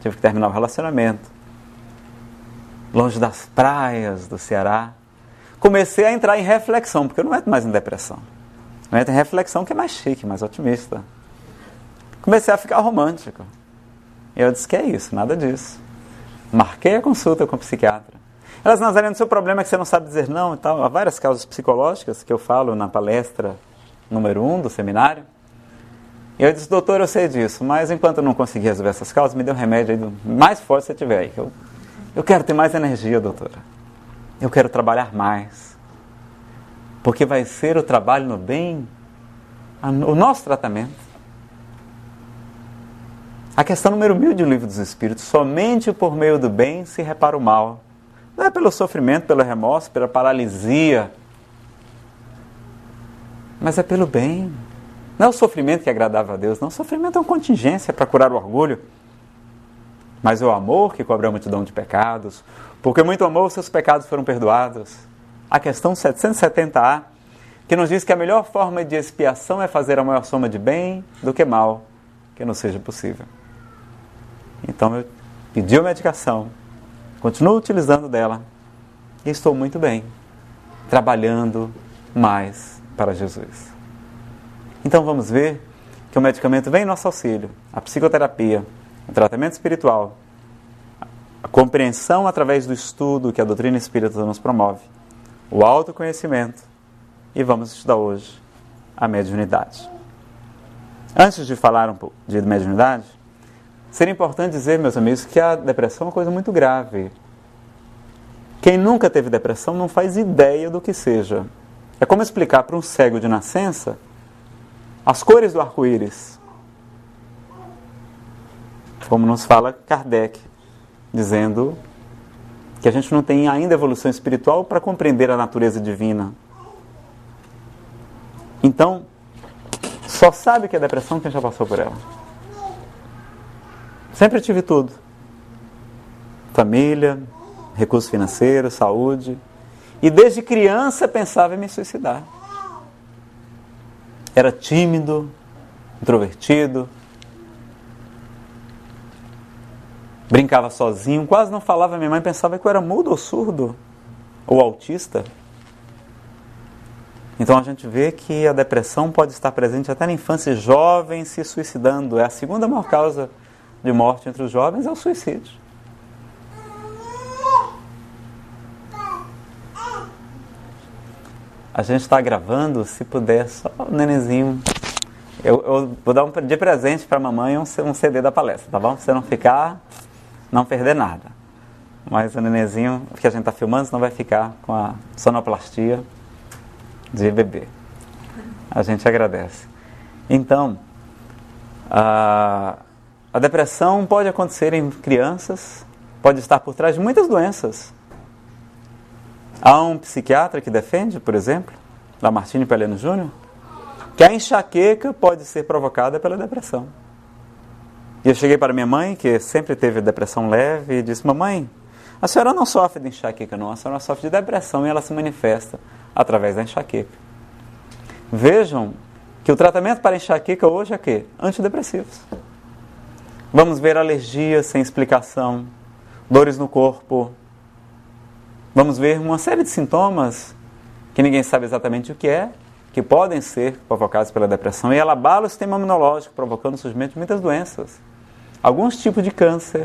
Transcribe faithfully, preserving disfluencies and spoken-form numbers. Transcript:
tive que terminar o relacionamento, longe das praias do Ceará. Comecei a entrar em reflexão, porque eu não entro mais em depressão. Eu entro em reflexão, que é mais chique, mais otimista. Comecei a ficar romântico. E eu disse, que é isso? Nada disso. Marquei a consulta com o psiquiatra. Elas, Nazareno, o seu problema é que você não sabe dizer não e tal. Há várias causas psicológicas que eu falo na palestra número um do seminário. E eu disse, doutor, eu sei disso, mas enquanto eu não conseguir resolver essas causas, me dê um remédio aí do mais forte que você tiver aí. Eu, eu quero ter mais energia, doutora. Eu quero trabalhar mais. Porque vai ser o trabalho no bem, o nosso tratamento. A questão número mil de O Livro dos Espíritos, somente por meio do bem se repara o mal. Não é pelo sofrimento, pelo remorso, pela paralisia, mas é pelo bem. Não é o sofrimento que agradava a Deus, não. O sofrimento é uma contingência para curar o orgulho. Mas é o amor que cobre a multidão de pecados. Porque muito amor, seus pecados foram perdoados. A questão setecentos e setenta A, que nos diz que a melhor forma de expiação é fazer a maior soma de bem do que mal, que não seja possível. Então eu pedi a medicação, continuo utilizando dela e estou muito bem, trabalhando mais para Jesus. Então vamos ver que o medicamento vem em nosso auxílio, a psicoterapia, o tratamento espiritual, a compreensão através do estudo que a doutrina espírita nos promove, o autoconhecimento, e vamos estudar hoje a mediunidade. Antes de falar um pouco de mediunidade, seria importante dizer, meus amigos, que a depressão é uma coisa muito grave. Quem nunca teve depressão não faz ideia do que seja. É como explicar para um cego de nascença as cores do arco-íris. Como nos fala Kardec, dizendo que a gente não tem ainda evolução espiritual para compreender a natureza divina. Então, só sabe que é depressão quem já passou por ela. Sempre tive tudo. Família, recursos financeiros, saúde. E desde criança pensava em me suicidar. Era tímido, introvertido. Brincava sozinho, quase não falava. Minha mãe pensava que eu era mudo ou surdo, ou autista. Então a gente vê que a depressão pode estar presente até na infância, jovens se suicidando. É a segunda maior causa de morte entre os jovens, é o suicídio. A gente está gravando, se puder, só o nenenzinho. Eu, eu vou dar um, de presente para a mamãe um, um C D da palestra, tá bom? Pra você não ficar, não perder nada. Mas o nenenzinho que a gente está filmando, senão vai ficar com a sonoplastia de bebê. A gente agradece. Então, a, a depressão pode acontecer em crianças, pode estar por trás de muitas doenças. Há um psiquiatra que defende, por exemplo, Lamartine Peleno Júnior, que a enxaqueca pode ser provocada pela depressão. E eu cheguei para minha mãe, que sempre teve depressão leve, e disse, mamãe, a senhora não sofre de enxaqueca não, a senhora sofre de depressão e ela se manifesta através da enxaqueca. Vejam que o tratamento para enxaqueca hoje é o quê? Antidepressivos. Vamos ver alergias sem explicação, dores no corpo. Vamos ver uma série de sintomas que ninguém sabe exatamente o que é, que podem ser provocados pela depressão, e ela abala o sistema imunológico, provocando o surgimento de muitas doenças. Alguns tipos de câncer,